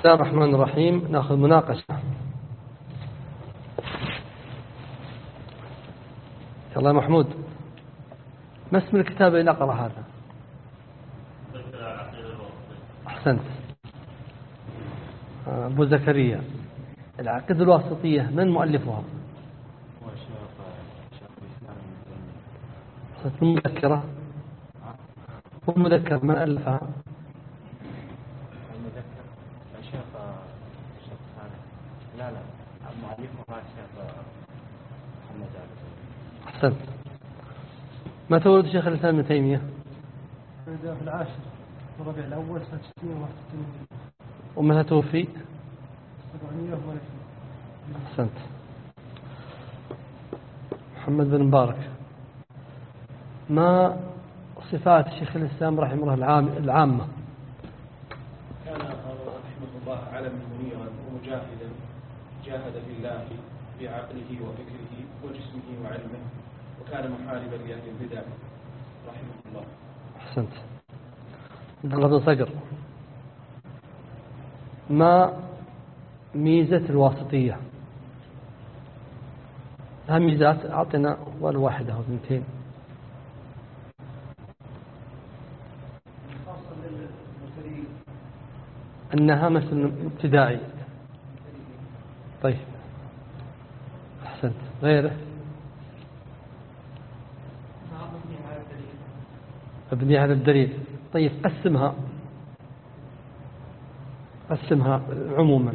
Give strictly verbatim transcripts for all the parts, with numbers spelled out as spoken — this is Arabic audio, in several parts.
الله الرحمن الرحيم. نأخذ مناقشة. يلا محمود، ما اسم الكتاب اللي نقرأ هذا؟ أحسنت. أبو زكريا، العقيدة الواسطية من مؤلفها؟ المذكرة والمذكر من ألفها؟ المذكر الشيخ الشيخ لا لا مؤلفها الشيخ محمد علي. أحسنت. متى ولد شيخ الإسلام ابن تيمية؟ ولد في العاشر من ربيع الأول سنة ستين وواحد وستين. ومتى توفي؟ سبعمائة وثلاثين. أحسنت. محمد بن مبارك، ما صفات شيخ الإسلام رحمه الله العام العامة؟ كان رحمه الله علما منيرا ومجاهدا، جاهد في الله بعقله وفكره وجسمه وعلمه، وكان محاربا لأهل البدع رحمه الله. أحسنت. عبد الله بن صقر، ما ميزة الواسطية؟ لها ميزات، أعطنا ولا واحدة أو اثنتين. أنها مثل ابتدائي. طيب أحسنت. غيره؟ مبني على الدليل. طيب قسمها قسمها عموما.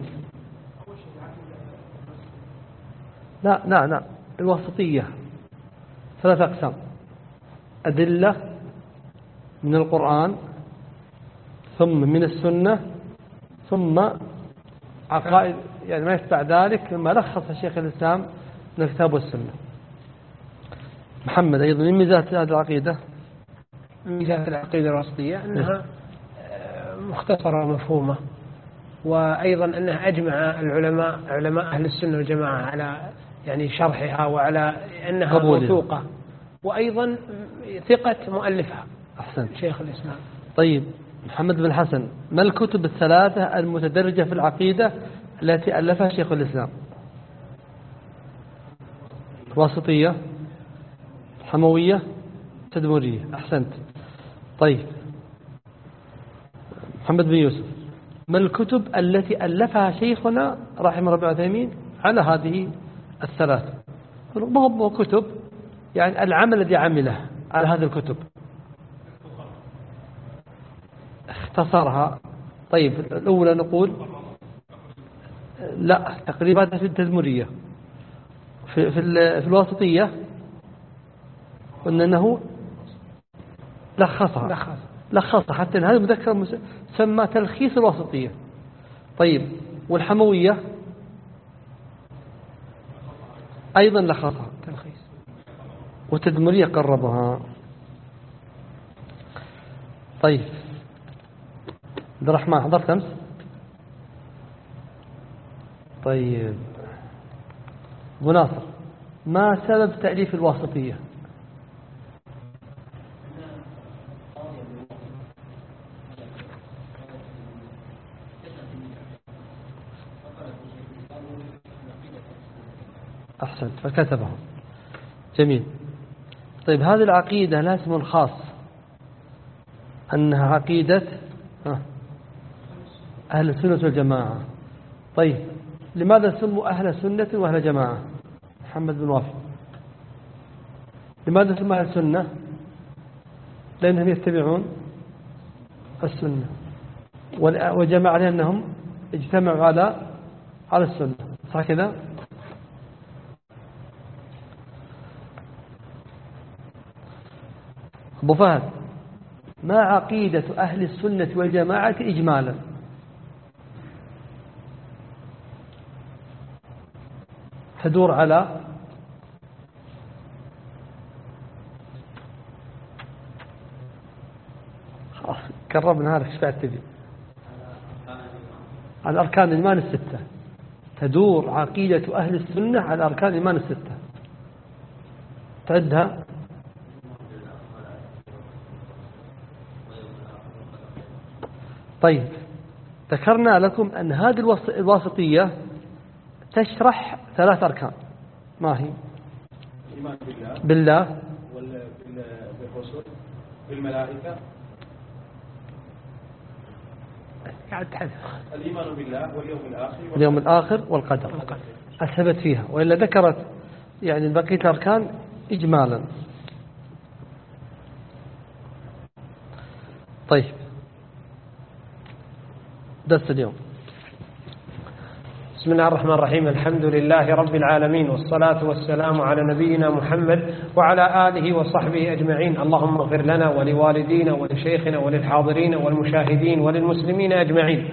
لا لا لا الواسطية ثلاثة أقسام: أدلة من القرآن، ثم من السنة، ثم عقائد، يعني ما يتبع ذلك مما لخص شيخ الإسلام من الكتاب والسنة. محمد، أيضا من ميزات هذه العقيدة؟ ميزات العقيدة الواسطية أنها مختصرة ومفهومة، وأيضا أنها أجمع العلماء علماء أهل السنة والجماعة على يعني شرحها وعلى أنها موثوقة، وأيضا ثقة مؤلفها. أحسنت. شيخ الإسلام. طيب محمد بن حسن، ما الكتب الثلاثة المتدرجة في العقيدة التي ألفها شيخ الإسلام؟ الواسطية، الحموية، التدمرية. أحسنت. طيب محمد بن يوسف، ما الكتب التي ألفها شيخنا رحمه الله عثيمين على هذه الثلاثة؟ ما هو كتب، يعني العمل الذي عمله على هذه الكتب اختصرها. طيب الأولى نقول لا تقريبا في التدمرية. في, في, في الواسطية قلنا أنه لخصها لخصها حتى أن هذا المذكر سمى تلخيص الواسطية. طيب والحموية أيضا لخصها تلخيص، والتدمرية قربها. طيب عبد الرحمن، حضرت أمس؟ طيب أبو ناصر، ما سبب تأليف الواسطية؟ أحسنت، فكتبه. جميل. طيب هذه العقيدة لها اسم خاص، أنها عقيدة أهل السنة والجماعة. طيب لماذا سموا أهل سنة وأهل جماعة؟ محمد بن وافي، لماذا سموا أهل السنة؟ لأنهم يتبعون السنة، وجماعة لأنهم اجتمعوا على على السنة. صح كذا؟ أبو فهد، ما عقيدة أهل السنة والجماعة إجمالا؟ تدور على خلاص قربنا هذا، ايش بعد تبي؟ على أركان الإيمان الستة. تدور عقيدة أهل السنة على أركان الإيمان الستة. تعدها. طيب ذكرنا لكم أن هذه الواسطية تشرح ثلاث أركان. ما هي؟ الإيمان بالله بالله بالرسل بالملائكة. قاعد تحدث. الإيمان بالله واليوم الآخر واليوم الآخر والقدر أثبت فيها، وإلا ذكرت يعني بقية الأركان إجمالا. طيب درس اليوم. بسم الله الرحمن الرحيم. الحمد لله رب العالمين، والصلاة والسلام على نبينا محمد وعلى آله وصحبه أجمعين. اللهم اغفر لنا ولوالدينا ولشيخنا وللحاضرين والمشاهدين وللمسلمين أجمعين.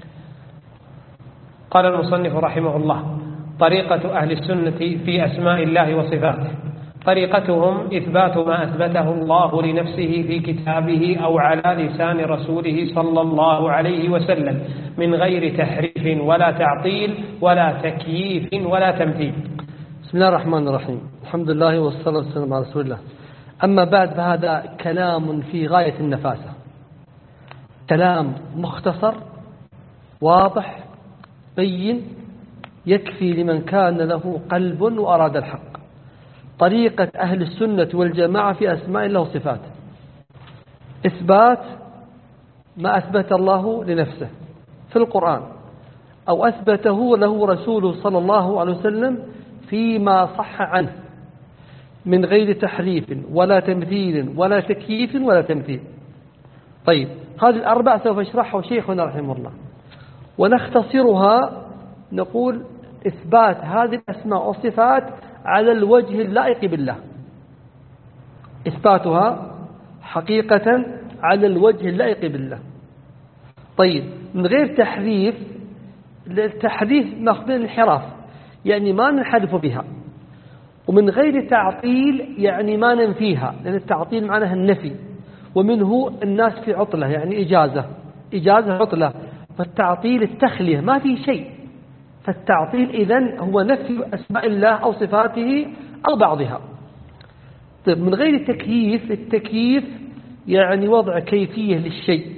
قال المصنف رحمه الله: طريقة أهل السنة في أسماء الله وصفاته. طريقتهم إثبات ما أثبته الله لنفسه في كتابه أو على لسان رسوله صلى الله عليه وسلم من غير تحريف ولا تعطيل ولا تكييف ولا تمثيل. بسم الله الرحمن الرحيم. الحمد لله والصلاة والسلام على رسول الله. أما بعد، فهذا كلام في غاية النفاسة، كلام مختصر واضح بين يكفي لمن كان له قلب وأراد الحق. طريقة أهل السنة والجماعة في أسماء الله وصفاته: إثبات ما أثبت الله لنفسه في القرآن أو أثبته له رسوله صلى الله عليه وسلم فيما صح عنه من غير تحريف ولا تمثيل ولا تكييف ولا تمثيل. طيب، هذه الأربع سوف يشرحها شيخنا رحمه الله، ونختصرها نقول: إثبات هذه الأسماء والصفات على الوجه اللائق بالله، إثباتها حقيقة على الوجه اللائق بالله. طيب، من غير تحريف. التحريف ماخذ الانحراف، يعني ما ننحرف بها. ومن غير تعطيل، يعني ما ننفيها، لأن التعطيل معناها النفي، ومنه الناس في عطلة، يعني إجازة إجازة عطلة. فالتعطيل التخلية، ما في شيء. فالتعطيل إذن هو نفي أسماء الله أو صفاته أو بعضها. طيب، من غير تكييف. التكييف يعني وضع كيفية للشيء،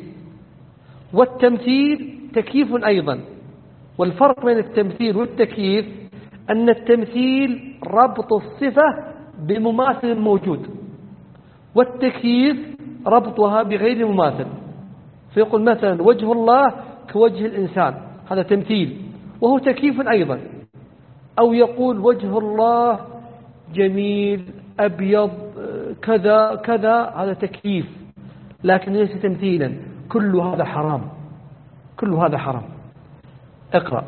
والتمثيل تكييف أيضا. والفرق بين التمثيل والتكييف أن التمثيل ربط الصفة بمماثل موجود، والتكييف ربطها بغير مماثل. فيقول مثلا: وجه الله كوجه الإنسان، هذا تمثيل وهو تكييف أيضا. أو يقول: وجه الله جميل أبيض كذا كذا، هذا تكييف لكن ليس تمثيلا. كل هذا حرام، كل هذا حرام. اقرأ.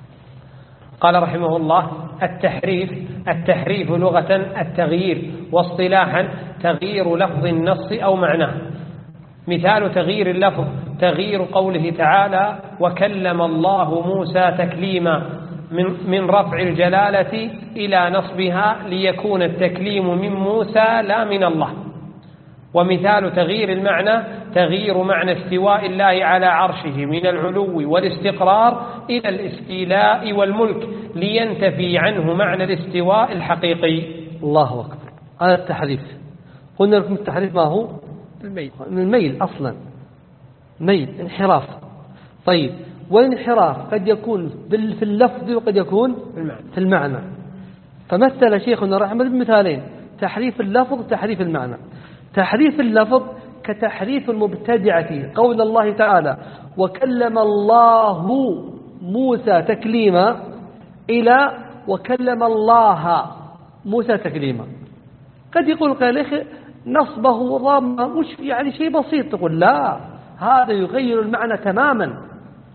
قال رحمه الله: التحريف التحريف لغة التغيير، واصطلاحا تغيير لفظ النص أو معناه. مثال تغيير اللفظ تغيير قوله تعالى: وكلم الله موسى تكليما، من, من رفع الجلالة إلى نصبها ليكون التكليم من موسى لا من الله. ومثال تغيير المعنى تغيير معنى استواء الله على عرشه من العلو والاستقرار إلى الاستيلاء والملك، لينتفي عنه معنى الاستواء الحقيقي. الله أكبر. هذا التحريف. قلنا لكم التحريف ما هو؟ الميل. الميل أصلا ميل، انحراف. طيب، والانحراف قد يكون في اللفظ وقد يكون في المعنى. فمثل شيخنا رحمه الله بمثالين: تحريف اللفظ وتحريف المعنى. تحريف اللفظ كتحريف المبتدعة قول الله تعالى: وكلم الله موسى تكليما، إلى وكلم الله موسى تكليما. قد يقول قال: نصبه وضمه مش يعني شيء بسيط. تقول: لا، هذا يغير المعنى تماما،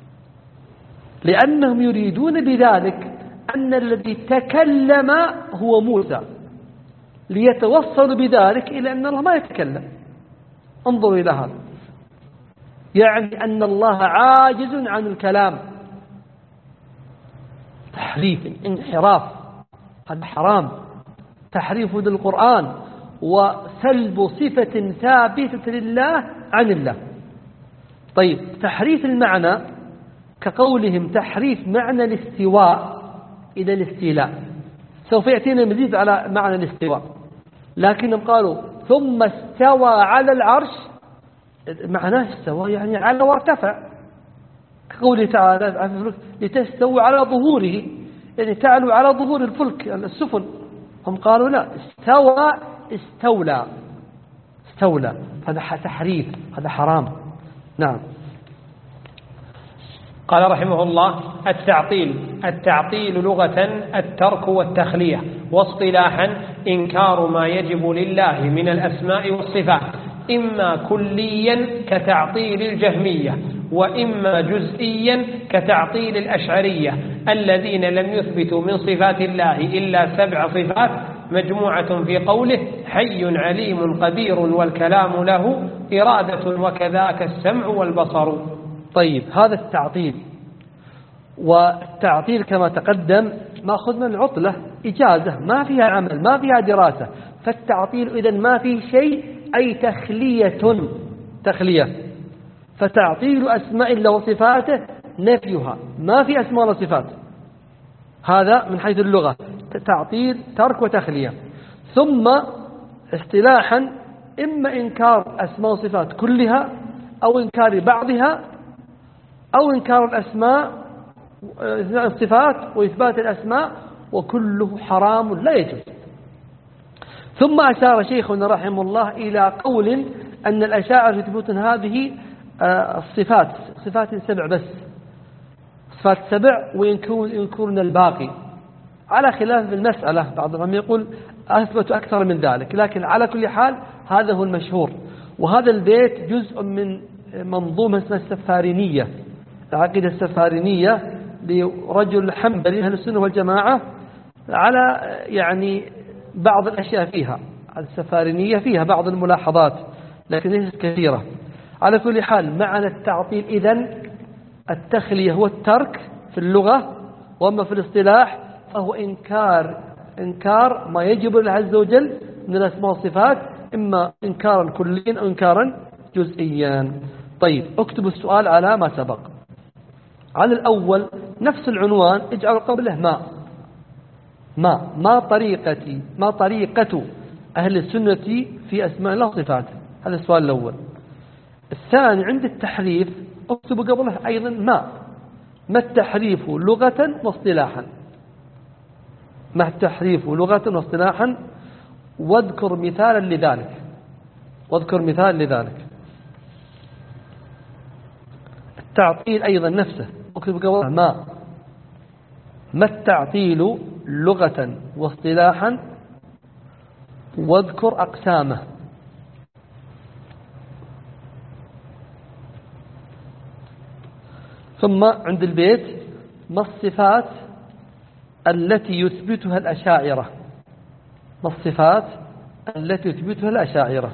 لأنهم يريدون بذلك أن الذي تكلم هو موسى، ليتوصلوا بذلك إلى أن الله ما يتكلم. انظروا إلى هذا، يعني أن الله عاجز عن الكلام. تحريف، انحراف، هذا حرام. تحريف للقرآن وسلب صفة ثابتة لله عن الله. طيب، تحريف المعنى كقولهم تحريف معنى الاستواء إلى الاستيلاء. سوف يأتينا مزيد على معنى الاستواء، لكنهم قالوا ثم استوى على العرش، معناه استوى يعني على وارتفع. كقوله تعالى لتستووا على ظهوره، يعني تعلوا على ظهور الفلك السفن. هم قالوا لا، استوى استولى استولى، هذا تحريف، هذا حرام. نعم. قال رحمه الله: التعطيل التعطيل لغة الترك والتخلية، واصطلاحا إنكار ما يجب لله من الأسماء والصفات، إما كليا كتعطيل الجهمية، وإما جزئيا كتعطيل الأشعرية الذين لم يثبتوا من صفات الله إلا سبع صفات مجموعة في قوله حي عليم قدير والكلام له إرادة وكذاك السمع والبصر. طيب، هذا التعطيل، والتعطيل كما تقدم ماخذ من العطلة، إجازة ما فيها عمل ما فيها دراسة، فالتعطيل إذن ما فيه شيء، أي تخلية تخلية فتعطيل أسماء الله وصفاته نفيها، ما في أسماء الله وصفات، هذا من حيث اللغة تعطيل ترك وتخلية. ثم اصطلاحا إما إنكار أسماء وصفات كلها، أو إنكار بعضها، أو إنكار الأسماء الصفات وإثبات الأسماء، وكله حرام لا يجوز. ثم أشار شيخنا رحمه الله إلى قول أن الأشاعرة يثبتون هذه الصفات صفات سبع بس، صفات سبع، وينكرون الباقي، على خلاف المسألة. بعضهم يقول أثبتوا أكثر من ذلك، لكن على كل حال هذا هو المشهور. وهذا البيت جزء من منظومة اسمها السفارينية، العقيدة السفارينية لرجل حنبلي أهل السنة والجماعة، على يعني بعض الأشياء فيها السفارينية فيها بعض الملاحظات لكن ليست كثيرة. على كل حال معنى التعطيل إذن التخلية هو الترك في اللغة، وأما في الاصطلاح فهو إنكار إنكار ما يجب لله عز وجل من الأسماء والصفات، إما إنكارا كليا أو إنكارا جزئيا. طيب، اكتبوا السؤال على ما سبق. على الأول نفس العنوان اجعل قبله ما ما ما طريقتي ما طريقة أهل السنة في أسماء الله وصفاته، هذا السؤال الأول. الثاني عند التحريف اكتبوا قبله أيضا ما ما التحريف لغة واصطلاحا، ما التحريف لغة واصطلاحا، واذكر مثالا لذلك واذكر مثال لذلك. التعطيل أيضا نفسه اكتبوا قبله ما ما التعطيل لغة واصطلاحا، واذكر أقسامه. ثم عند البيت ما الصفات التي يثبتها الأشاعرة ما الصفات التي يثبتها الأشاعرة.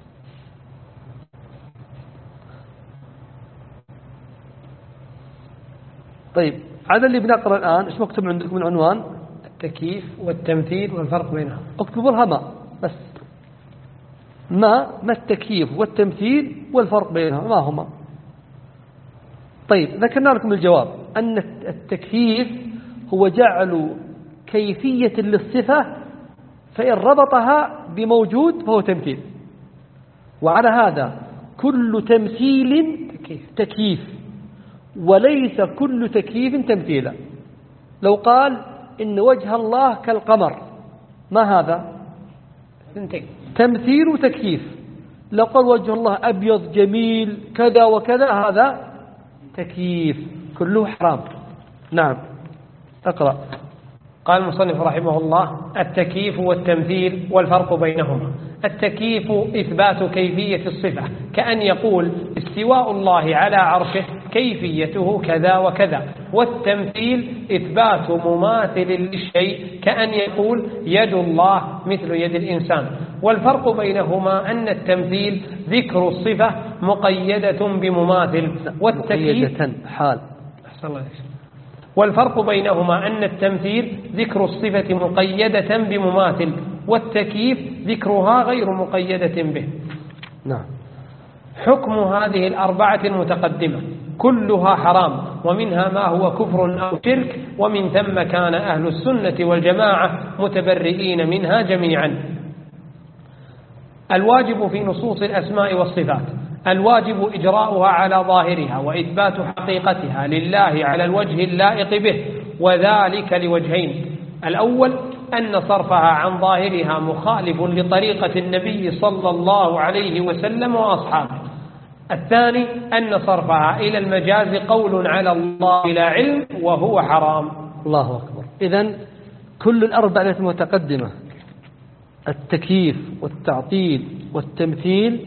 طيب، هذا اللي بنقرأ الآن ايش مكتوب عندكم من عنوان؟ التكييف والتمثيل والفرق بينهم. اكتبوا لها ما بس، ما ما التكييف والتمثيل والفرق بينهم، ما هما؟ طيب، ذكرنا لكم الجواب أن التكييف هو جعل كيفية للصفة، فإن ربطها بموجود فهو تمثيل، وعلى هذا كل تمثيل تكييف، وليس كل تكييف تمثيلا. لو قال إن وجه الله كالقمر، ما هذا؟ تمثيل وتكييف. لو قال وجه الله أبيض جميل كذا وكذا، هذا تكييف، كله حرام. نعم، اقرأ. قال المصنف رحمه الله: التكييف والتمثيل والفرق بينهما. التكييف إثبات كيفية الصفة، كأن يقول استواء الله على عرشه كيفيته كذا وكذا. والتمثيل إثبات مماثل للشيء، كأن يقول يد الله مثل يد الإنسان. والفرق بينهما أن التمثيل ذكر الصفة مقيدة بمماثل، والتكييف حال. أحسن الله عليك. والفرق بينهما أن التمثيل ذكر الصفة مقيدة بمماثل، والتكييف ذكرها غير مقيدة به. نعم. حكم هذه الأربعة المتقدمة كلها حرام، ومنها ما هو كفر أو شرك، ومن ثم كان أهل السنة والجماعة متبرئين منها جميعا. الواجب في نصوص الأسماء والصفات الواجب إجراؤها على ظاهرها وإثبات حقيقتها لله على الوجه اللائق به، وذلك لوجهين: الأول أن صرفها عن ظاهرها مخالف لطريقة النبي صلى الله عليه وسلم وأصحابه. الثاني أن صرفها إلى المجاز قول على الله بلا علم وهو حرام. الله أكبر. إذن كل الأربعة المتقدمة، التكييف والتعطيل والتمثيل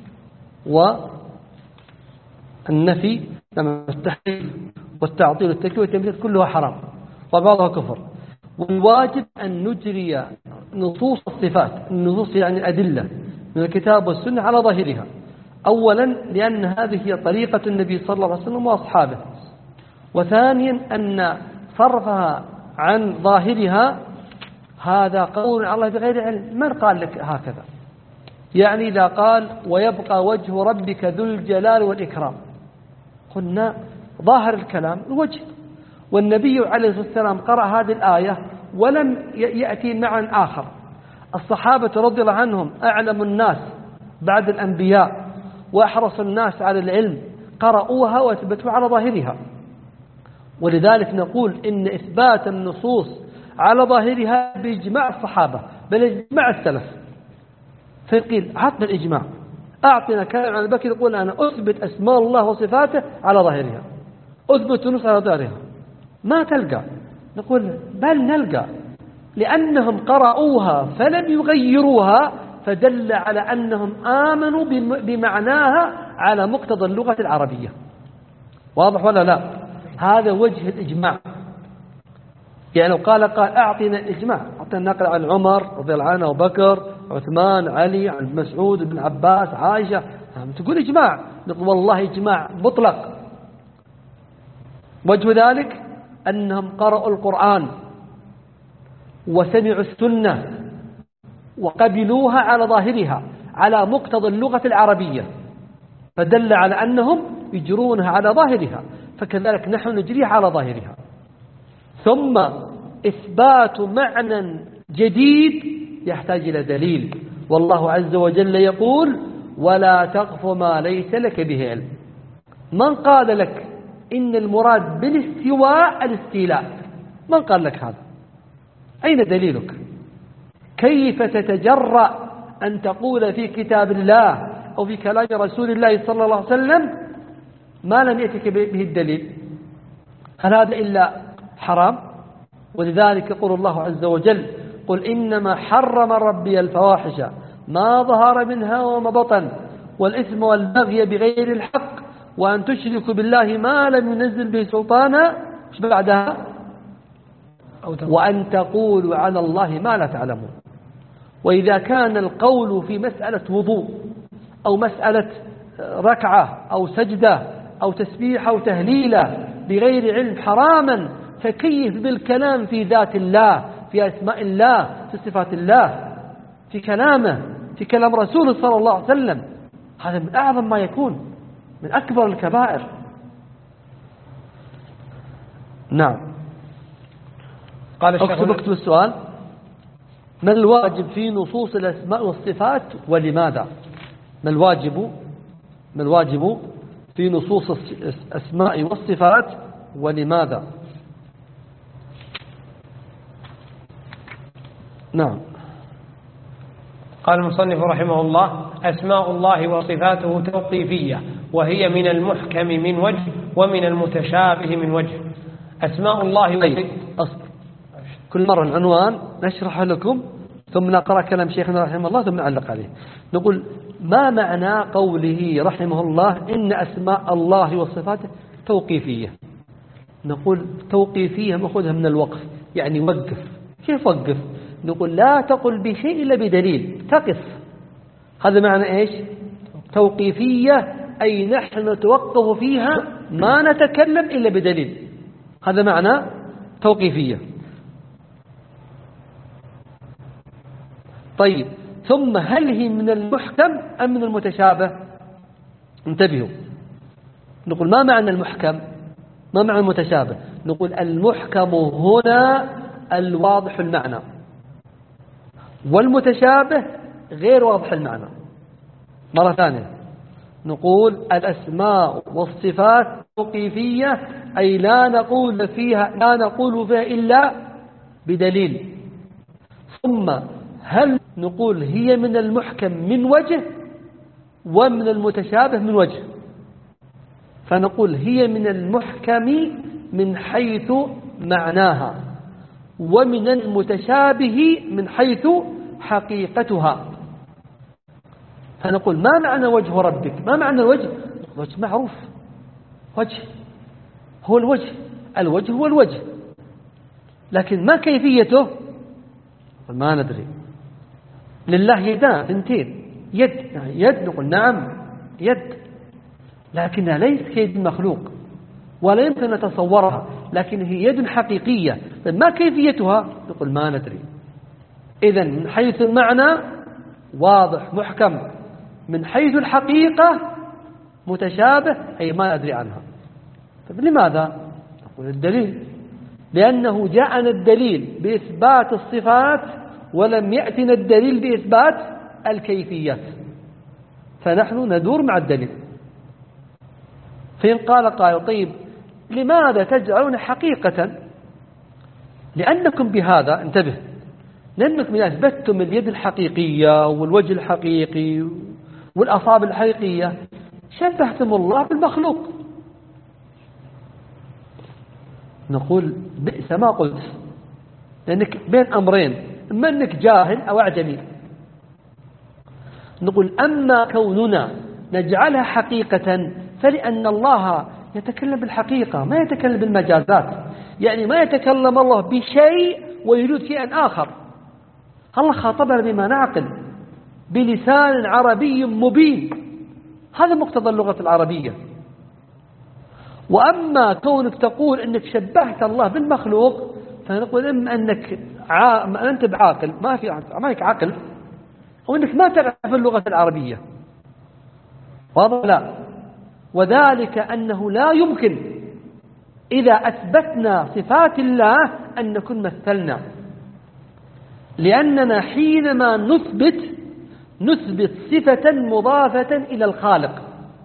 والنفي، التحريف والتعطيل والتكييف والتمثيل كلها حرام وبعضها كفر. والواجب أن نجري نصوص الصفات، النصوص يعني الأدلة من الكتاب والسنة على ظاهرها، أولا لأن هذه هي طريقة النبي صلى الله عليه وسلم وأصحابه، وثانيا أن صرفها عن ظاهرها هذا قول على الله بغير علم. من قال لك هكذا؟ يعني إذا قال ويبقى وجه ربك ذو الجلال والإكرام، قلنا ظاهر الكلام الوجه، والنبي عليه الصلاة والسلام قرأ هذه الآية ولم يأتي معنى آخر. الصحابة رضي الله عنهم أعلم الناس بعد الأنبياء وأحرص الناس على العلم، قرأوها وأثبتوا على ظاهرها. ولذلك نقول إن إثبات النصوص على ظاهرها بإجماع الصحابة بل إجماع السلف. فيقول عطنا الإجماع، أعطنا كلام عن بكر يقول أنا أثبت أسماء الله وصفاته على ظاهرها، أثبت النصوص على ظاهرها، ما تلقى. نقول بل نلقى، لأنهم قرأوها فلم يغيروها، فدل على أنهم آمنوا بمعناها على مقتضى اللغة العربية. واضح ولا لا؟ هذا وجه الإجماع. يعني لو قال قال أعطينا الإجماع، أعطينا نقل عن عمر رضي الله عنه وبكر عثمان علي عن مسعود بن عباس عائشة، تقول إجماع، نقول والله إجماع مطلق. وجه ذلك أنهم قرأوا القرآن وسمعوا السنة وقبلوها على ظاهرها على مقتضى اللغة العربية، فدل على أنهم يجرونها على ظاهرها، فكذلك نحن نجريها على ظاهرها. ثم إثبات معنى جديد يحتاج إلى دليل، والله عز وجل يقول ولا تقف ما ليس لك به علم. من قال لك إن المراد بالاستواء الاستيلاء؟ من قال لك هذا؟ أين دليلك؟ كيف تتجرأ أن تقول في كتاب الله أو في كلام رسول الله صلى الله عليه وسلم ما لم يأتك به الدليل؟ هل هذا إلا حرام؟ ولذلك يقول الله عز وجل قل إنما حرم ربي الفواحش ما ظهر منها وما بطن والإثم والبغي بغير الحق وأن تشركوا بالله ما لم ينزل به سلطانا، مش بعدها وأن تقولوا على الله ما لا تعلمون. وإذا كان القول في مسألة وضوء أو مسألة ركعة أو سجدة أو تسبيح أو تهليلة بغير علم حراما، فكيف بالكلام في ذات الله، في أسماء الله، في صفات الله، في كلامه، في كلام رسوله صلى الله عليه وسلم؟ هذا من أعظم ما يكون، من أكبر الكبائر. نعم. قال الشيخ اكتب اكتب السؤال: ما الواجب في نصوص الأسماء والصفات ولماذا؟ ما الواجب ما الواجب في نصوص الأسماء والصفات ولماذا؟ نعم. قال المصنف رحمه الله: أسماء الله وصفاته توقيفية، وهي من المحكم من وجه ومن المتشابه من وجه. أسماء الله طيب. أصبر. كل مرة العنوان نشرح لكم ثم نقرأ كلام شيخنا رحمه الله ثم نعلق عليه. نقول ما معنى قوله رحمه الله إن أسماء الله وصفاته توقيفية؟ نقول توقيفية مأخذها من الوقف، يعني وقف. كيف وقف؟ نقول لا تقل بشيء إلا بدليل، تقف. هذا معنى إيش؟ توقيفية أي نحن نتوقف فيها ما نتكلم إلا بدليل، هذا معنى توقيفية. طيب، ثم هل هي من المحكم أم من المتشابه؟ انتبهوا، نقول ما معنى المحكم؟ ما معنى المتشابه؟ نقول المحكم هنا الواضح المعنى، والمتشابه غير واضح المعنى. مرة ثانية، نقول الأسماء والصفات توقيفية، أي لا نقول فيها لا نقول فيها إلا بدليل. ثم هل نقول هي من المحكم من وجه ومن المتشابه من وجه؟ فنقول هي من المحكم من حيث معناها، ومن المتشابه من حيث حقيقتها. فنقول ما معنى وجه ربك؟ ما معنى الوجه؟ وجه معروف، وجه هو الوجه، الوجه هو الوجه، لكن ما كيفيته ما ندري. لله يدان ثنتين، يد يعني يد نقول نعم يد، لكنها ليس كيد المخلوق ولا يمكن نتصورها، لكن هي يد حقيقية. ما كيفيتها؟ نقول ما ندري. إذن من حيث المعنى واضح محكم، من حيث الحقيقة متشابه، أي ما أدري عنها. طيب لماذا؟ نقول الدليل، لأنه جاءنا الدليل بإثبات الصفات ولم يأتنا الدليل بإثبات الكيفيات، فنحن ندور مع الدليل. فإن قال قائل طيب لماذا تجعلون حقيقة؟ لأنكم بهذا انتبه، لأنكم أثبتتم اليد الحقيقية والوجه الحقيقي والأصابع الحقيقية، شبهتم الله بالمخلوق. نقول بئس ما قلت، لأنك بين أمرين، إما أنك جاهل أو أعجمي. نقول أما كوننا نجعلها حقيقة فلأن الله يتكلم بالحقيقة، ما يتكلم بالمجازات. يعني ما يتكلم الله بشيء ويريد شيئا آخر. الله خاطبنا بما نعقل بلسان عربي مبين، هذا مقتضى اللغة العربية. وأما كونك تقول أنك شبهت الله بالمخلوق، فنقول إما أنك ع... ما أنت بعاقل، ما في ما فيك عقل، أو أنك ما تعرف اللغة العربية. واضح؟ لا. وذلك أنه لا يمكن إذا أثبتنا صفات الله أن نكون مثلنا، لأننا حينما نثبت نثبت صفة مضافة إلى الخالق،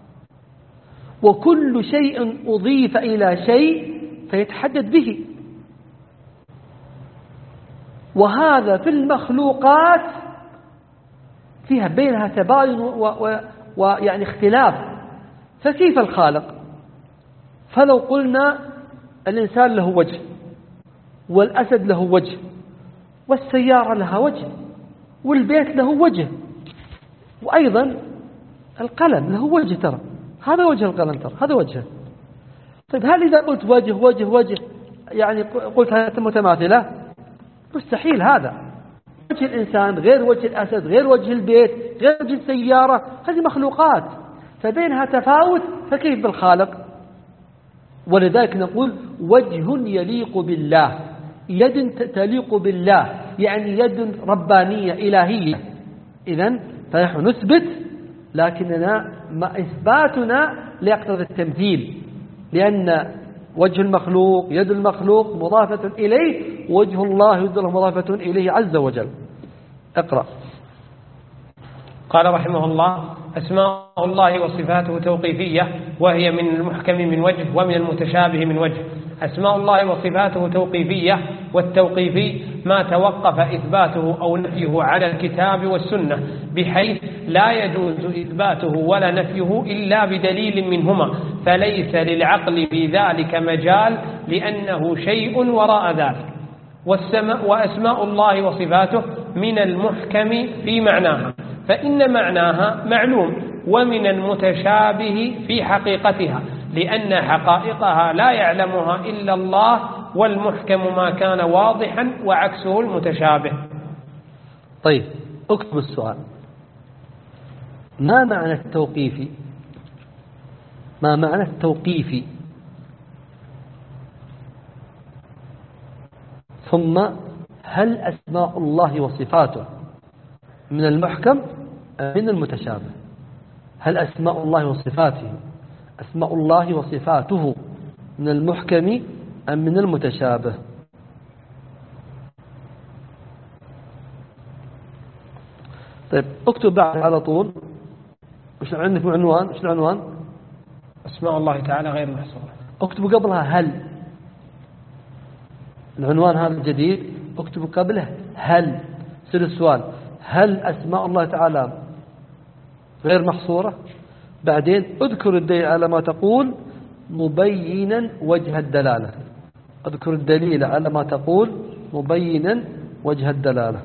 وكل شيء أضيف إلى شيء فيتحدد به، وهذا في المخلوقات فيها بينها تباين ويعني اختلاف، فكيف الخالق؟ فلو قلنا الإنسان له وجه، والأسد له وجه، والسيارة لها وجه، والبيت له وجه، وأيضا القلم له وجه، ترى هذا وجه القلم، ترى هذا وجهه. طيب هل إذا قلت وجه وجه وجه يعني قلت هذه متماثلة؟ مستحيل. هذا وجه الإنسان غير وجه الأسد، غير وجه البيت، غير وجه السيارة، هذه مخلوقات فبينها تفاوت، فكيف بالخالق؟ ولذلك نقول وجه يليق بالله، يد تليق بالله، يعني يد ربانية إلهية. إذن فنحن نثبت، لكننا ما إثباتنا لا يقتضي التمثيل، لأن وجه المخلوق يد المخلوق مضافة إليه، وجه الله يد مضافة إليه عز وجل. اقرأ. قال رحمه الله: أسماء الله وصفاته توقيفية، وهي من المحكم من وجه ومن المتشابه من وجه. أسماء الله وصفاته توقيفية، والتوقيفي ما توقف إثباته أو نفيه على الكتاب والسنة، بحيث لا يجوز إثباته ولا نفيه إلا بدليل منهما، فليس للعقل في ذلك مجال، لأنه شيء وراء ذلك. وأسماء الله وصفاته من المحكم في معناها، فإن معناها معلوم، ومن المتشابه في حقيقتها، لأن حقائقها لا يعلمها إلا الله، والمحكم ما كان واضحا وعكسه المتشابه. طيب اكتب السؤال: ما معنى التوقيفي؟ ما معنى التوقيفي؟ ثم هل أسماء الله وصفاته من المحكم أم من المتشابه؟ هل أسماء الله وصفاته أسماء الله وصفاته من المحكم أم من المتشابه؟ طيب اكتب بعد على طول وش عندك عنوان؟ وش العنوان؟ أسماء الله تعالى غير محصورة. اكتبوا قبلها هل. العنوان هذا الجديد اكتبوا قبله هل. سر السؤال هل أسماء الله تعالى غير محصورة؟ بعدين اذكر الدليل على ما تقول مبينا وجه الدلالة. اذكر الدليل على ما تقول مبينا وجه الدلالة.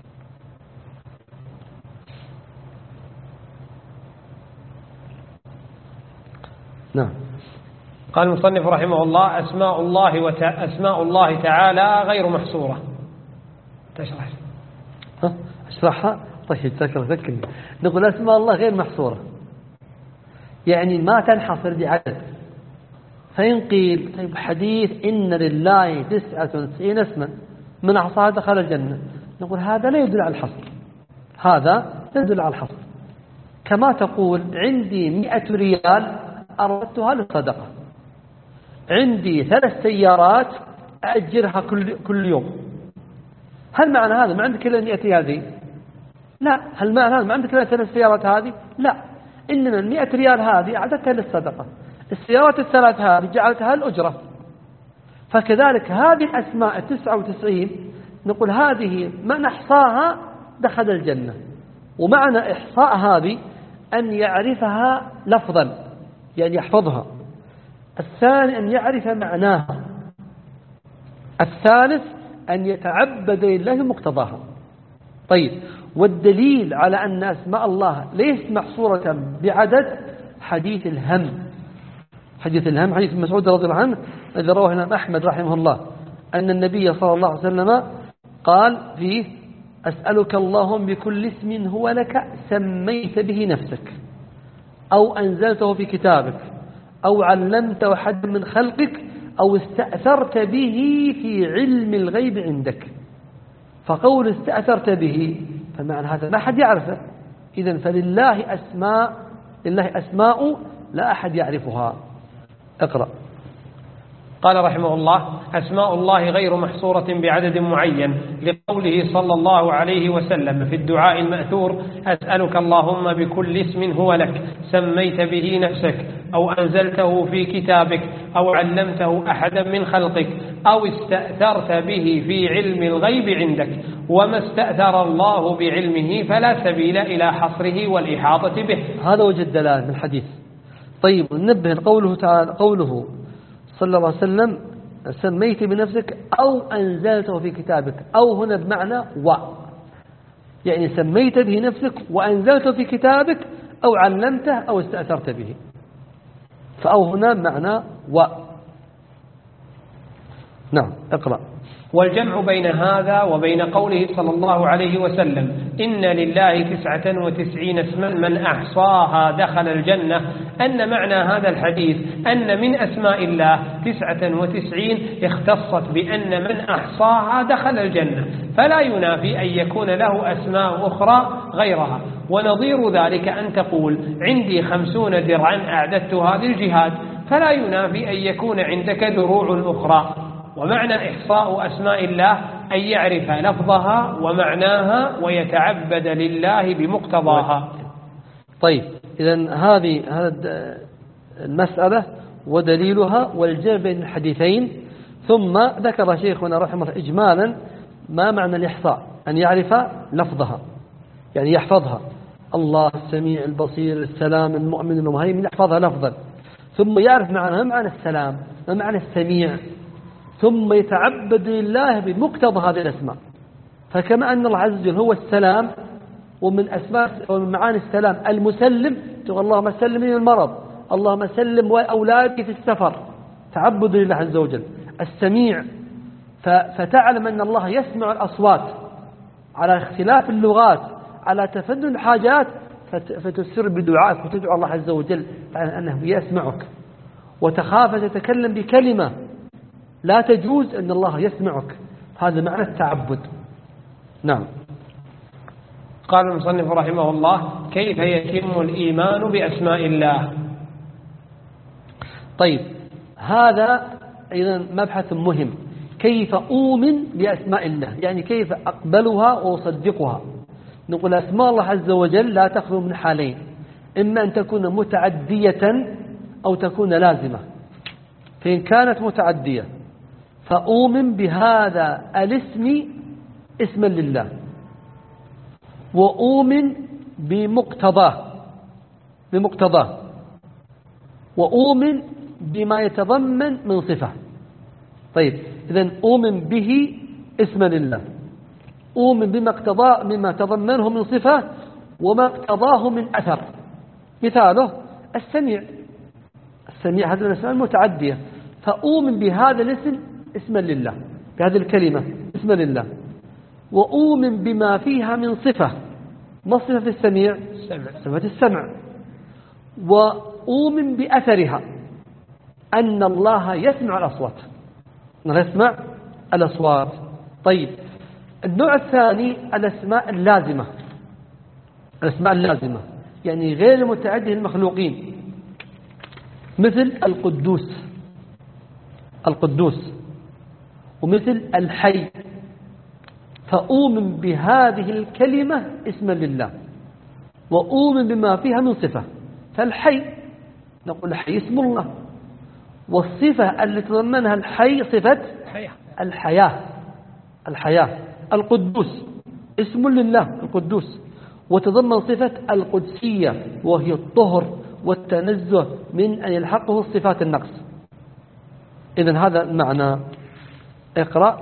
نعم. قال المصنف رحمه الله أسماء الله وت... أسماء الله تعالى غير محصورة. تشرح ها اشرحها. طيب ذكر ذكرني. نقول أسماء الله غير محصورة يعني ما تنحصر بعدد. فإن قيل طيب حديث إن لله تسعة وتسعين اسما من أحصاها دخل الجنة، نقول هذا لا يدل على الحصر. هذا لا يدل على الحصر. كما تقول عندي مئة ريال أردتها للصدقة، عندي ثلاث سيارات أأجرها كل كل يوم. هل معنى هذا ما عندك إلا مئة ريال ذي؟ لا. هل معنى هذا ما عندك إلا ثلاث سيارات هذه؟ لا. إنما المئة ريال هذه أعدتها للصدقة، السيارات الثلاث هذه جعلتها الأجرة. فكذلك هذه الأسماء التسعة وتسعين نقول هذه من أحصاها دخل الجنة. ومعنى إحصاء هذه أن يعرفها لفظا يعني يحفظها. الثاني أن يعرف معناها. الثالث أن يتعبد لله مقتضاها. طيب والدليل على أن أسماء الله ليس محصورة بعدد حديث الهم. حديث الهم حديث مسعود رضي الله عنه الذي رواه الإمام أحمد رحمه الله أن النبي صلى الله عليه وسلم قال فيه أسألك اللهم بكل اسم هو لك سميت به نفسك أو أنزلته في كتابك أو علمته حد من خلقك أو استأثرت به في علم الغيب عندك. فقول استأثرت به فمعنى هذا ما أحد يعرفه. إذن فلله أسماء لله أسماء لا أحد يعرفها. اقرأ. قال رحمه الله أسماء الله غير محصورة بعدد معين لقوله صلى الله عليه وسلم في الدعاء المأثور أسألك اللهم بكل اسم هو لك سميت به نفسك أو أنزلته في كتابك أو علمته أحدا من خلقك أو استأثرت به في علم الغيب عندك وما استأثر الله بعلمه فلا سبيل إلى حصره والإحاطة به. هذا وجه الدلالة من الحديث. طيب ننبه قوله تعالى قوله صلى الله عليه وسلم سميت بنفسك أو أنزلته في كتابك. أو هنا بمعنى و يعني سميت به نفسك وأنزلته في كتابك أو علمته أو استأثرت به. فأو هنا بمعنى و. نعم اقرأ. والجمع بين هذا وبين قوله صلى الله عليه وسلم إن لله تسعة وتسعين اسما من أحصاها دخل الجنة أن معنى هذا الحديث أن من أسماء الله تسعة وتسعين اختصت بأن من أحصاها دخل الجنة فلا ينافي أن يكون له أسماء أخرى غيرها. ونظير ذلك أن تقول عندي خمسون درعا أعددتها للجهاد فلا ينافي أن يكون عندك دروع أخرى. ومعنى إحصاء أسماء الله أن يعرف لفظها ومعناها ويتعبد لله بمقتضاها. طيب إذن هذه هذه المسألة ودليلها والجمع بين الحديثين. ثم ذكر شيخنا رحمه الله إجمالا ما معنى الإحصاء أن يعرف لفظها يعني يحفظها. الله السميع البصير السلام المؤمن المهيمن يحفظها لفظا ثم يعرف معناها معنى السلام ما معنى السميع ثم يتعبد لله بمقتضى هذه الأسماء. فكما أن الله عز وجل هو السلام ومن أسماء ومن معاني السلام المسلم تقول اللهم سلمني من المرض اللهم سلم وأولادي في السفر تعبد لله عز وجل. السميع فتعلم أن الله يسمع الأصوات على اختلاف اللغات على تفنن الحاجات فتسر بدعائك وتدعو الله عز وجل على أنه يسمعك وتخاف تتكلم بكلمة لا تجوز أن الله يسمعك. هذا معنى التعبد. نعم. قال المصنف رحمه الله كيف يتم الإيمان بأسماء الله. طيب هذا أيضا مبحث مهم. كيف أؤمن بأسماء الله يعني كيف أقبلها وأصدقها. نقول أسماء الله عز وجل لا تخلو من حالين إما أن تكون متعدية أو تكون لازمة. فإن كانت متعدية فأؤمن بهذا الاسم اسما لله، وأؤمن بمقتضاه بمقتضاه وأؤمن بما يتضمن من صفة. طيب، إذن أؤمن به اسما لله، أؤمن بما اقتضاه مما تضمنه من صفة وما اقتضاه من أثر. مثاله السميع، السميع هذه من الأسماء المتعدية، فأؤمن بهذا الاسم اسما لله، بهذه الكلمة اسما لله، وأؤمن بما فيها من صفة. ما صفة السميع؟ صفة السمع. وأؤمن بأثرها، أن الله يسمع الأصوات، أنه يسمع الأصوات. طيب، النوع الثاني الأسماء اللازمة، الأسماء اللازمة يعني غير متعدية المخلوقين، مثل القدوس القدوس ومثل الحي، فأؤمن بهذه الكلمة اسما لله، وأؤمن بما فيها من صفة. فالحي نقول الحي اسم الله، والصفة التي تضمنها الحي صفة الحياة الحياة. القدوس اسم لله القدوس، وتضمن صفة القدسية وهي الطهر والتنزه من أن يلحقه الصفات النقص. إذن هذا المعنى. اقرأ.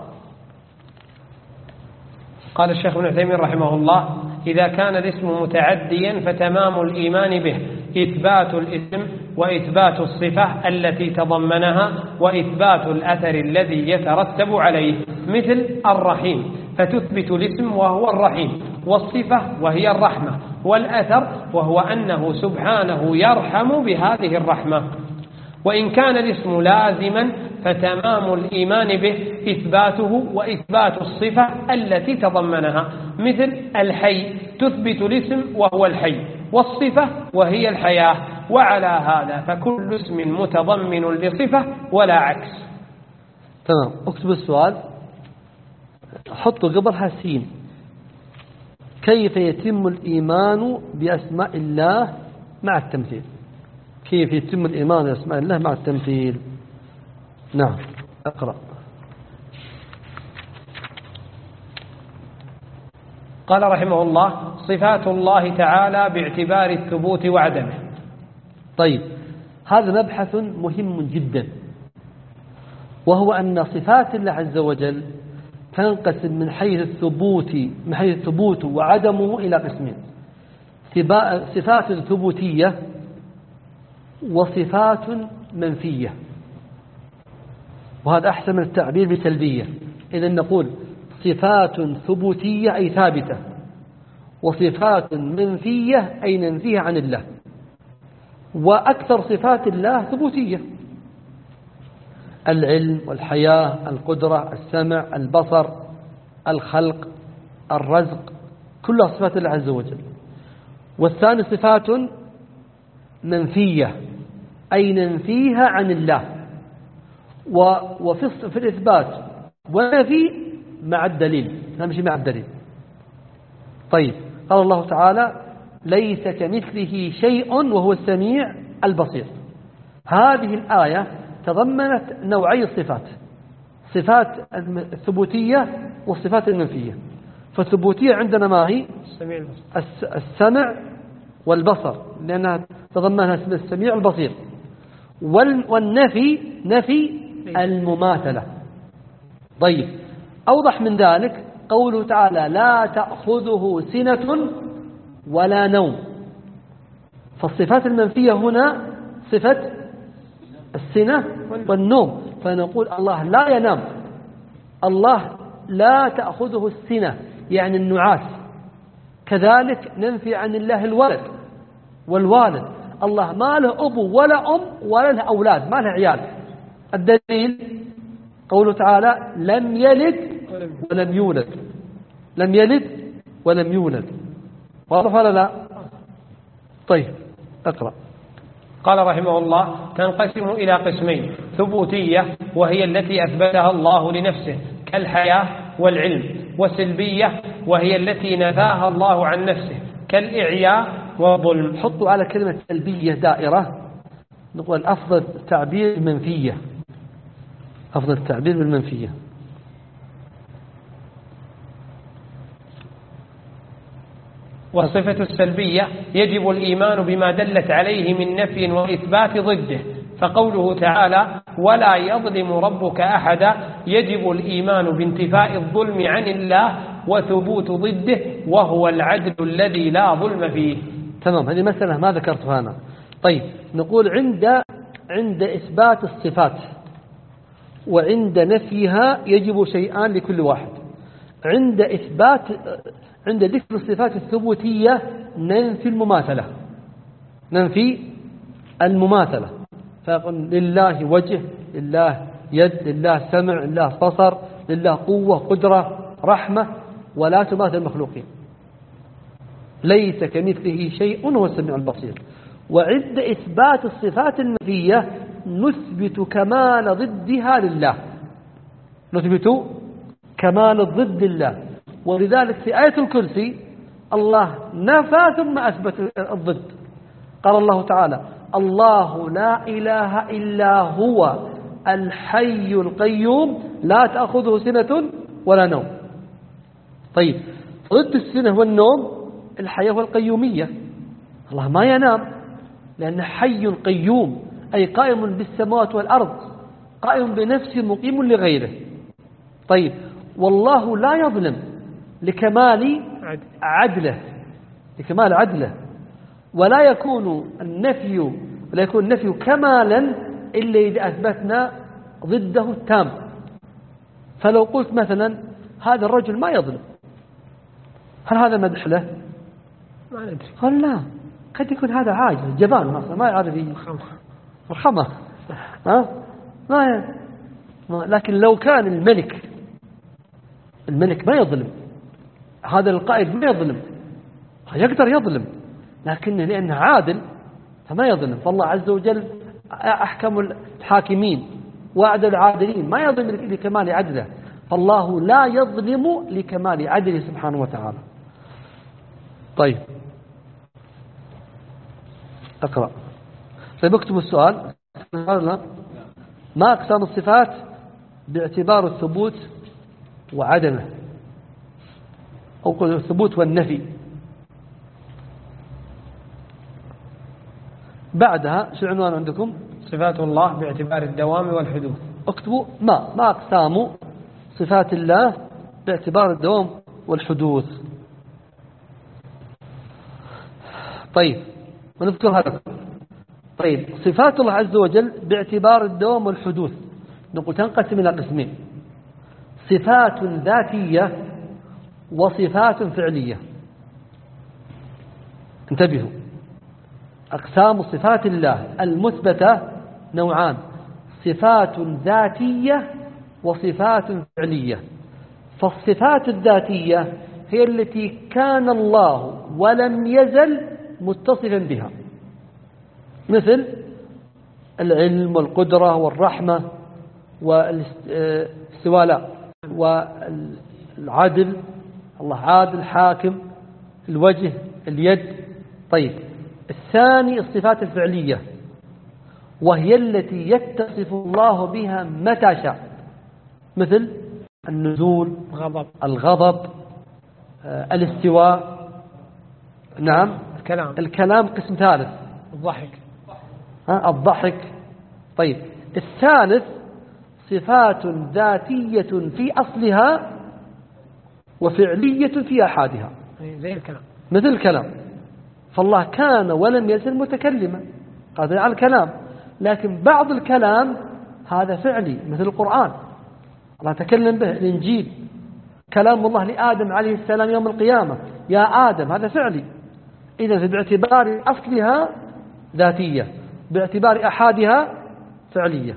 قال الشيخ ابن عثيمين رحمه الله: إذا كان الاسم متعديا فتمام الإيمان به إثبات الاسم وإثبات الصفة التي تضمنها وإثبات الأثر الذي يترتب عليه، مثل الرحيم، فتثبت الاسم وهو الرحيم، والصفة وهي الرحمة، والأثر وهو أنه سبحانه يرحم بهذه الرحمة. وإن كان الاسم لازما فتمام الإيمان به إثباته وإثبات الصفة التي تضمنها، مثل الحي، تثبت الاسم وهو الحي، والصفة وهي الحياة. وعلى هذا فكل اسم متضمن لصفة ولا عكس. تمام. اكتب السؤال، حطوا قبلها سين. كيف يتم الإيمان بأسماء الله مع التمثيل؟ كيف يتم الإيمان بأسماء الله مع التمثيل؟ نعم، اقرأ. قال رحمه الله: صفات الله تعالى باعتبار الثبوت وعدمه. طيب، هذا مبحث مهم جدا، وهو أن صفات الله عز وجل تنقسم من حيث الثبوت من حيث الثبوت وعدمه إلى قسمين: صفات ثبوتية وصفات منفية. وهذا أحسن من التعبير بسلبية. إذن نقول صفات ثبوتية أي ثابتة، وصفات منفية أي ننفيها عن الله. وأكثر صفات الله ثبوتية: العلم والحياة، القدرة، السمع، البصر، الخلق، الرزق، كلها صفات الله عز وجل. والثاني صفات منفية أي ننفيها عن الله. وفي في الإثبات ونفي مع الدليل، نمشي مع الدليل. طيب، قال الله تعالى: ليس كمثله شيء وهو السميع البصير. هذه الآية تضمنت نوعي الصفات: صفات الثبوتية والصفات المنفية. فالثبوتية عندنا ما هي؟ السمع والبصر، لأنها تضمنها اسم السميع البصير. والنفي نفي المماثلة. طيب، أوضح من ذلك قوله تعالى: لا تأخذه سنة ولا نوم. فالصفات المنفية هنا صفة السنة والنوم، فنقول الله لا ينام، الله لا تأخذه السنة يعني النعاس. كذلك ننفي عن الله الولد والوالد، الله ما له أبو ولا أم ولا له أولاد، ما له عيال. الدليل قوله تعالى: لم يلد ولم يولد، لم يلد ولم يولد. واضح ولا لا؟ طيب، اقرأ. قال رحمه الله: تنقسم إلى قسمين: ثبوتية وهي التي أثبتها الله لنفسه كالحياة والعلم، وسلبية وهي التي نفاها الله عن نفسه كالإعياء والظلم. حطوا على كلمة سلبية دائرة، نقول أفضل التعبير بالمنفية، أفضل التعبير بالمنفية. والصفة السلبية يجب الإيمان بما دلت عليه من نفي وإثبات ضده، فقوله تعالى ولا يظلم ربك أحدا يجب الإيمان بانتفاء الظلم عن الله وثبوت ضده وهو العدل الذي لا ظلم فيه. تمام، هذه مسألة ما ذكرتها أنا. طيب نقول عند عند إثبات الصفات وعند نفيها يجب شيئان لكل واحد. عند إثبات عند ذكر الصفات الثبوتية ننفي المماثلة، ننفي المماثلة، فيقول لله وجه، لله يد، لله سمع، لله بصر، لله قوة قدرة رحمة، ولا تماثل المخلوقين، ليس كمثله شيء وهو السميع البصير. وعند إثبات الصفات النفية نثبت كمال ضدها لله، نثبت كمال الضد لله. ولذلك في آية الكرسي الله نفى ثم أثبت الضد، قال الله تعالى الله لا إله إلا هو الحي القيوم لا تأخذه سنة ولا نوم. طيب ضد السنة والنوم الحياة والقيومية، الله ما ينام لأنه حي قيوم، أي قائم بالسماوات والأرض، قائم بنفسه مقيم لغيره. طيب والله لا يظلم لكمال عدله، لكمال عدله، ولا يكون النفي ولا يكون النفي كمالا إلا إذا أثبتنا ضده التام. فلو قلت مثلا هذا الرجل ما يظلم، هل هذا مدح له؟ ما ندري. قال لا، قد يكون هذا عاجز جبان أصلا ما يعرف مرحمة، ها ما ي... لكن لو كان الملك الملك ما يظلم، هذا القائد ما يظلم، يقدر يظلم لكنه لأنه عادل فما يظلم. فالله عز وجل أحكم الحاكمين وأعدل العادلين، ما يظلم لكمال عدله، فالله لا يظلم لكمال عدله سبحانه وتعالى. طيب أقرأ. طيب اكتبوا السؤال. ما أقسام الصفات باعتبار الثبوت وعدمه، أو الثبوت والنفي؟ بعدها شو العنوان عندكم؟ صفات الله باعتبار الدوام والحدوث. اكتبوا ما ما أقسام صفات الله باعتبار الدوام والحدوث. طيب ونذكر هذا. طيب صفات الله عز وجل باعتبار الدوام والحدوث نقول تنقسم إلى قسمين: صفات ذاتية وصفات فعلية. انتبهوا، أقسام صفات الله المثبتة نوعان: صفات ذاتية وصفات فعلية. فالصفات الذاتية هي التي كان الله ولم يزل متصفا بها، مثل العلم والقدرة والرحمة والاستواء والعدل، الله عادل حاكم، الوجه، اليد. طيب الثاني الصفات الفعلية، وهي التي يتصف الله بها متى شاء، مثل النزول، غضب، الغضب، الاستواء، نعم، الكلام الكلام قسم ثالث، الضحك، ها الضحك. طيب الثالث صفات ذاتية في أصلها وفعلية في أحادها، زي الكلام، مثل الكلام. فالله كان ولم يزل متكلما، قادر على الكلام، لكن بعض الكلام هذا فعلي مثل القرآن، الله تكلم به. الإنجيل كلام الله لآدم عليه السلام يوم القيامة، يا آدم، هذا فعلي. إذا باعتبار أصلها ذاتية، باعتبار أحادها فعلية.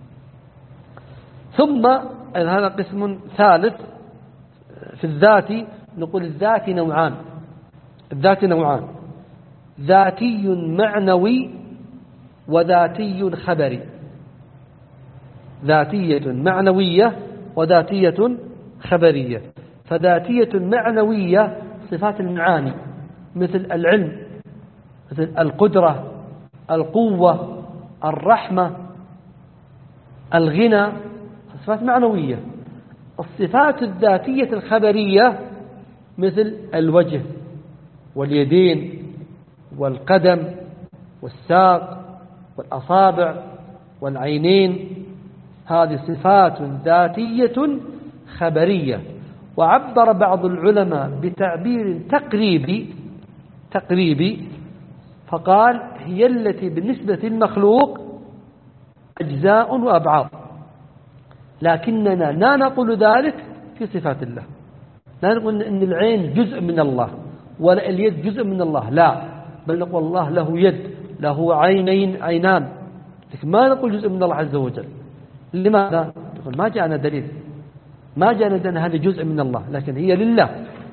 ثم هذا قسم ثالث في الذات، نقول الذات نوعان، الذات نوعان: ذاتي معنوي وذاتي خبري. ذاتية معنوية وذاتية خبرية. فذاتية معنوية صفات المعاني، مثل العلم مثل القدرة، القوة، الرحمة، الغنى، صفات معنوية. الصفات الذاتية الخبرية مثل الوجه واليدين والقدم والساق والأصابع والعينين، هذه صفات ذاتية خبرية. وعبر بعض العلماء بتعبير تقريبي تقريبي فقال هي التي بالنسبة للمخلوق أجزاء وأبعاد، لكننا لا نقول ذلك في صفات الله. لا نقول إن العين جزء من الله ولا اليد جزء من الله، لا، بل نقول الله له يد، له عينين عينان، لكن ما نقول جزء من الله عز وجل. لماذا؟ نقول ما جاءنا دليل، ما جاءنا دليل هذا جزء من الله، لكن هي لله.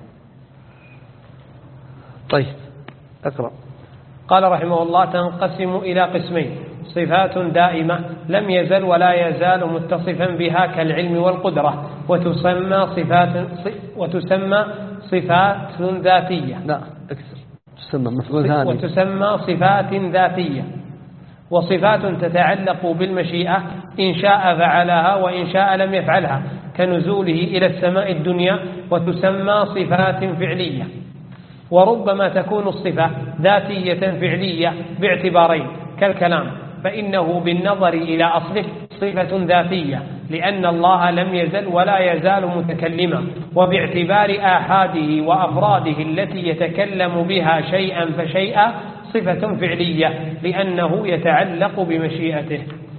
طيب اقرأ. قال رحمه الله: تنقسم إلى قسمين: صفات دائمة لم يزل ولا يزال متصفا بها كالعلم والقدرة، وتسمى صفات وتسمى صفات ذاتية. لا اكسر، تسمى مفعول ثاني. وتسمى صفات ذاتية. وصفات تتعلق بالمشيئة، إن شاء فعلها وإن شاء لم يفعلها، كنزوله إلى السماء الدنيا، وتسمى صفات فعلية. وربما تكون الصفة ذاتية فعلية باعتبارين كالكلام، فإنه بالنظر إلى أصله صفة ذاتية لأن الله لم يزل ولا يزال متكلما، وباعتبار آحاده وأفراده التي يتكلم بها شيئا فشيئا صفة فعلية لأنه يتعلق بمشيئته.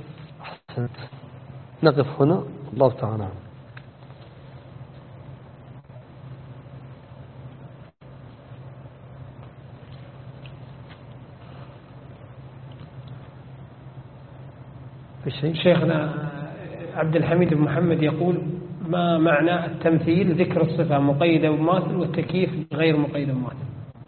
نقف هنا، الله تعالى. شيخنا عبد الحميد بن محمد يقول: ما معنى التمثيل؟ ذكر الصفة مقيدة بمماثل، والتكييف غير مقيدة بمماثل.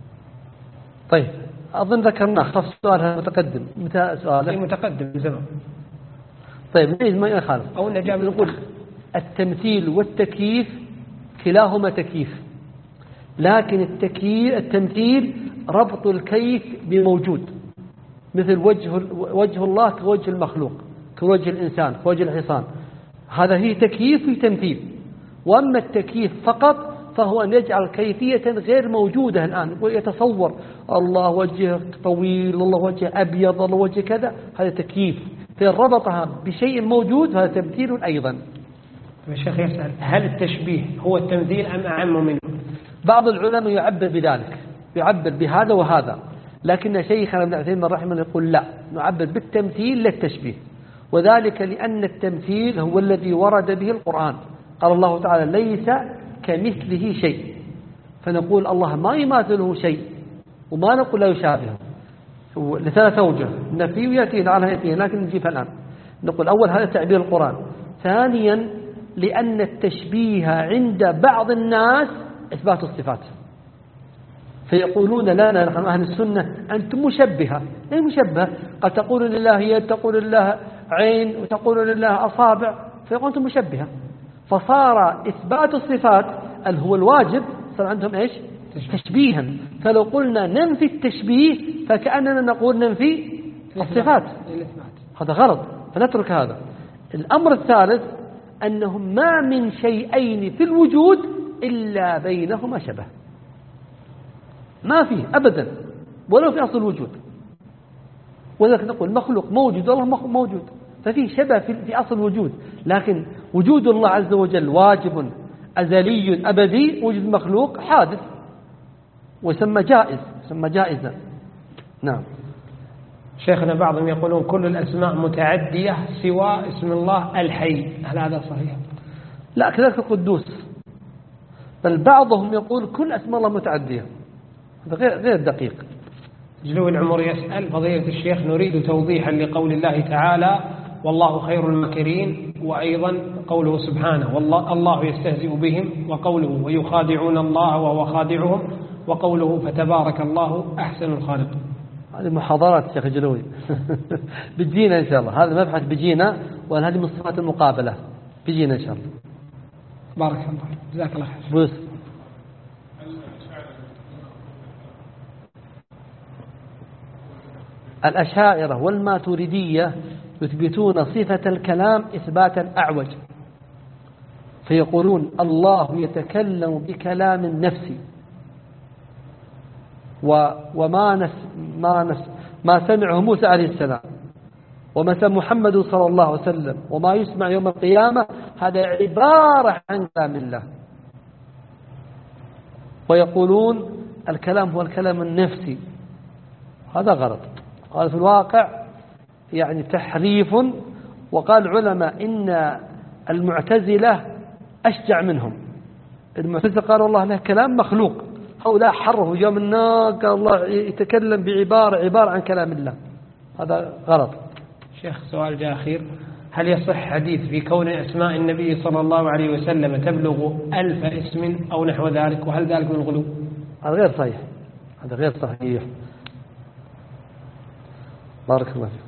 طيب أظن ذكرناه، خاص سؤالها متقدم. متى سؤاله؟ متقدم من زمان. طيب ليش ما يخالف؟ أو نجاب نقول التمثيل والتكييف كلاهما تكييف، لكن التكييف التمثيل ربط الكيف بموجود، مثل وجه وجه الله كوجه المخلوق، كوجه الإنسان، كوجه الحصان، هذا هي تكييف في تمثيل. وأما التكييف فقط فهو أن يجعل كيفية غير موجودة الآن، ويتصور الله وجه طويل، الله وجه أبيض، الله وجه كذا، هذا تكييف. فإن ربطها بشيء موجود هذا تمثيل أيضا. الشيخ يسأل: هل التشبيه هو التمثيل أم أعم منه؟ بعض العلماء يعبر بذلك، يعبر بهذا وهذا، لكن شيخنا ابن عثيمين رحمه الله يقول لا، نعبر بالتمثيل للتشبيه، وذلك لأن التمثيل هو الذي ورد به القرآن. قال الله تعالى: ليس كمثله شيء، فنقول الله ما يماثله شيء، وما نقول لا يشابهه، لثلاث أوجه نفي ويأتينا على يأتينا، لكن نجيبها الآن. نقول أول هذا تعبير القرآن. ثانيا لأن التشبيه عند بعض الناس إثبات الصفات، فيقولون لنا نحن أهل السنة أنتم مشبهة. لا مشبهة، قد تقول لله يد، تقول لله عين، وتقول لله أصابع، فيقول أنتم مشبهة. فصار إثبات الصفات اللي هو الواجب صار عندهم إيش؟ تشبيها. فلو قلنا ننفي التشبيه فكأننا نقول ننفي الصفات، هذا غلط، فنترك هذا. الأمر الثالث أنهم ما من شيئين في الوجود إلا بينهما شبه، ما فيه أبدا ولو في أصل الوجود. ولذلك نقول مخلوق موجود والله مخلوق موجود، ففيه شبه في أصل الوجود، لكن وجود الله عز وجل واجب أزلي أبدي، وجود مخلوق حادث ويسمى جائز، يسمى جائزا. نعم. شيخنا بعضهم يقولون كل الأسماء متعدية سوى اسم الله الحي، هل هذا صحيح؟ لا، كذلك القدوس، بل بعضهم يقول كل أسماء الله متعدية، هذا غير غير دقيق. جلو العمر يسأل: فضيلة الشيخ نريد توضيحا لقول الله تعالى: والله خير الماكرين، وأيضا قوله سبحانه: والله الله يستهزئ بهم، وقوله: ويخادعون الله وهو خادعهم، وقوله: فتبارك الله أحسن الخالقين. هذه محاضرات شيخ جلوي بتجينا إن شاء الله، هذا مبحث بيجينا، وهذه من صفات المقابلة بيجينا إن شاء الله. بارك الله، جزاك الله خير. بوس. الأشاعرة والماتريدية يثبتون صفة الكلام إثباتا أعوج، فيقولون الله يتكلم بكلام نفسي، وما نس ما نس ما سمعه موسى عليه السلام وما سمع محمد صلى الله عليه وسلم وما يسمع يوم القيامة هذا عبارة عن كلام الله. ويقولون الكلام هو الكلام النفسي، هذا غلط. قال في الواقع يعني تحريف. وقال العلماء إن المعتزلة أشجع منهم. المعتزلة قالوا الله له كلام مخلوق، هؤلاء حرفوا يوم النار قال الله يتكلم بعبارة عبارة عن كلام الله، هذا غلط. شيخ سؤال جاء أخير، هل يصح حديث في كون أسماء النبي صلى الله عليه وسلم تبلغ ألف اسم أو نحو ذلك، وهل ذلك من الغلو؟ هذا غير صحيح، هذا غير صحيح. بارك الله فيك.